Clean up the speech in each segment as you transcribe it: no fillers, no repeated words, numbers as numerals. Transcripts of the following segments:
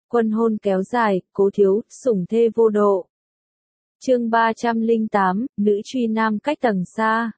Quân hôn kéo dài, Cố Thiếu, sủng thê vô độ. Chương 308, nữ truy nam cách tầng xa.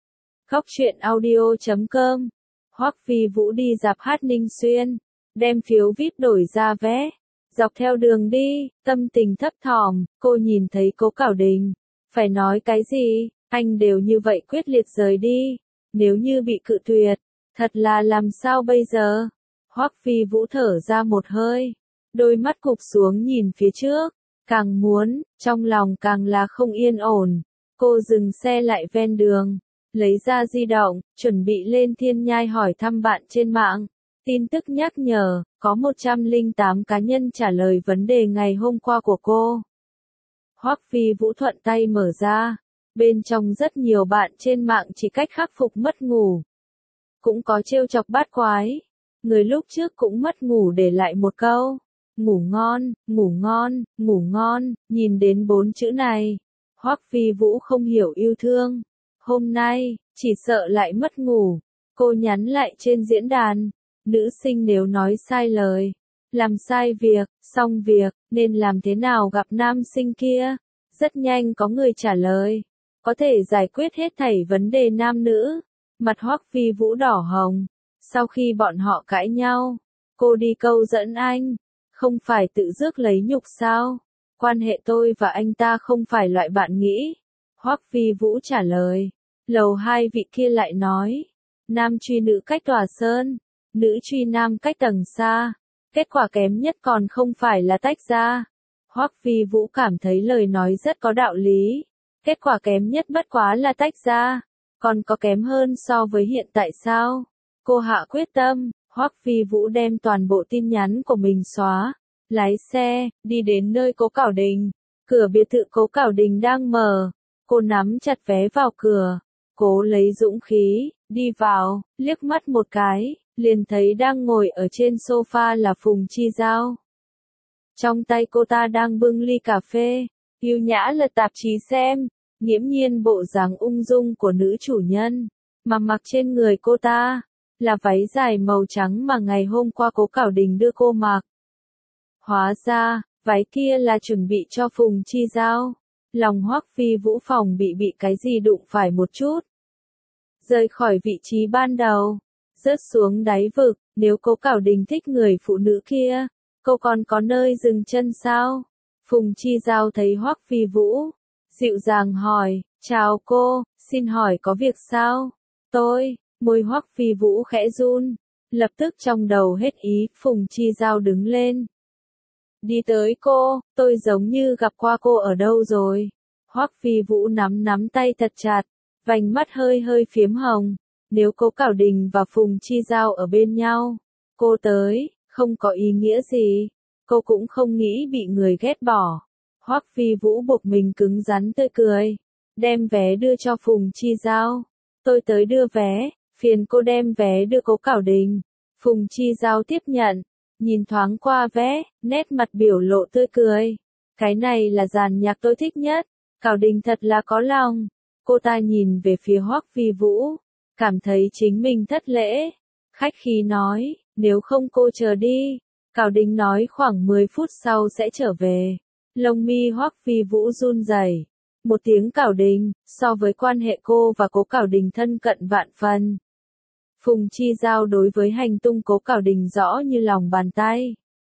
Góc truyện audio.com. Hoắc Phi Vũ đi rạp hát Ninh Xuyên, đem phiếu VIP đổi ra vé. Dọc theo đường đi, tâm tình thấp thỏm, cô nhìn thấy Cố Cảo Đình. Phải nói cái gì, anh đều như vậy quyết liệt rời đi. Nếu như bị cự tuyệt, thật là làm sao bây giờ? Hoắc Phi Vũ thở ra một hơi, đôi mắt cụp xuống nhìn phía trước. Càng muốn, trong lòng càng là không yên ổn. Cô dừng xe lại ven đường, lấy ra di động, chuẩn bị lên Thiên Nhai hỏi thăm bạn trên mạng. Tin tức nhắc nhở, có 108 cá nhân trả lời vấn đề ngày hôm qua của cô. Hoắc Phi Vũ thuận tay mở ra, bên trong rất nhiều bạn trên mạng chỉ cách khắc phục mất ngủ. Cũng có trêu chọc bát quái, người lúc trước cũng mất ngủ để lại một câu. Ngủ ngon, ngủ ngon, ngủ ngon, nhìn đến 4 chữ này. Hoắc Phi Vũ không hiểu yêu thương. Hôm nay, chỉ sợ lại mất ngủ. Cô nhắn lại trên diễn đàn. Nữ sinh nếu nói sai lời, làm sai việc, xong việc, nên làm thế nào gặp nam sinh kia? Rất nhanh có người trả lời. Có thể giải quyết hết thảy vấn đề nam nữ. Mặt Hoắc Phi Vũ đỏ hồng. Sau khi bọn họ cãi nhau, cô đi câu dẫn anh. Không phải tự rước lấy nhục sao? Quan hệ tôi và anh ta không phải loại bạn nghĩ. Hoắc Phi Vũ trả lời. Lầu 2 vị kia lại nói. Nam truy nữ cách tòa sơn, nữ truy nam cách tầng xa. Kết quả kém nhất còn không phải là tách ra. Hoắc Phi Vũ cảm thấy lời nói rất có đạo lý. Kết quả kém nhất bất quá là tách ra. Còn có kém hơn so với hiện tại sao? Cô hạ quyết tâm. Hoắc Phi Vũ đem toàn bộ tin nhắn của mình xóa, lái xe, đi đến nơi Cố Cảo Đình. Cửa biệt thự Cố Cảo Đình đang mở, cô nắm chặt vé vào cửa, cố lấy dũng khí, đi vào, liếc mắt một cái, liền thấy đang ngồi ở trên sofa là Phùng Chi Giao. Trong tay cô ta đang bưng ly cà phê, yêu nhã lật tạp chí xem, nghiễm nhiên bộ dáng ung dung của nữ chủ nhân, mà mặc trên người cô ta là váy dài màu trắng mà ngày hôm qua Cố Cảo Đình đưa cô mặc. Hóa ra, váy kia là chuẩn bị cho Phùng Chi Giao. Lòng Hoắc Phi Vũ phòng bị cái gì đụng phải một chút. Rời khỏi vị trí ban đầu, rớt xuống đáy vực, nếu Cố Cảo Đình thích người phụ nữ kia, cô còn có nơi dừng chân sao? Phùng Chi Giao thấy Hoắc Phi Vũ, dịu dàng hỏi, chào cô, xin hỏi có việc sao? Môi Hoắc Phi Vũ khẽ run, lập tức trong đầu hết ý, Phùng Chi Giao đứng lên. Đi tới cô, tôi giống như gặp qua cô ở đâu rồi. Hoắc Phi Vũ nắm tay thật chặt, vành mắt hơi phiếm hồng. Nếu Cố Cảo Đình và Phùng Chi Giao ở bên nhau, cô tới, không có ý nghĩa gì. Cô cũng không nghĩ bị người ghét bỏ. Hoắc Phi Vũ buộc mình cứng rắn tươi cười, đem vé đưa cho Phùng Chi Giao. Tôi tới đưa vé. Phiền cô đem vé đưa Cố Cảo Đình. Phùng Chi Giao tiếp nhận, nhìn thoáng qua vé, nét mặt biểu lộ tươi cười. Cái này là dàn nhạc tôi thích nhất. Cảo Đình thật là có lòng. Cô ta nhìn về phía Hoắc Phi Vũ, cảm thấy chính mình thất lễ. Khách khí nói, nếu không cô chờ đi. Cảo Đình nói khoảng 10 phút sau sẽ trở về. Lông mi Hoắc Phi Vũ run rẩy. Một tiếng Cảo Đình, so với quan hệ cô và Cố Cảo Đình thân cận vạn phần. Phùng Chi Giao đối với hành tung Cố Cảo Đình rõ như lòng bàn tay.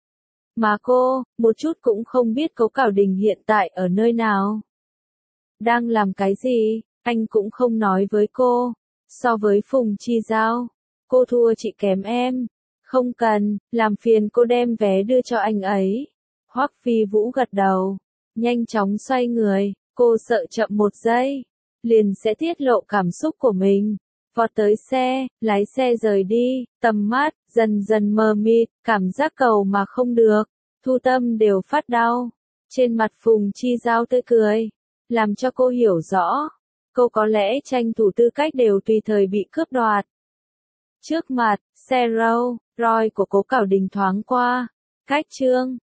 Mà cô, một chút cũng không biết Cố Cảo Đình hiện tại ở nơi nào. Đang làm cái gì, anh cũng không nói với cô. So với Phùng Chi Giao, cô thua chị kém em. Không cần, làm phiền cô đem vé đưa cho anh ấy. Hoắc Phi Vũ gật đầu, nhanh chóng xoay người, cô sợ chậm một giây, liền sẽ tiết lộ cảm xúc của mình. Vọt tới xe, lái xe rời đi, tầm mắt, dần dần mờ mịt, cảm giác cầu mà không được, thu tâm đều phát đau. Trên mặt Phùng Chi Giao tươi cười, làm cho cô hiểu rõ, cô có lẽ tranh thủ tư cách đều tùy thời bị cướp đoạt. Trước mặt, xe Rolls Royce của Cố Cảo Đình thoáng qua, cách Trương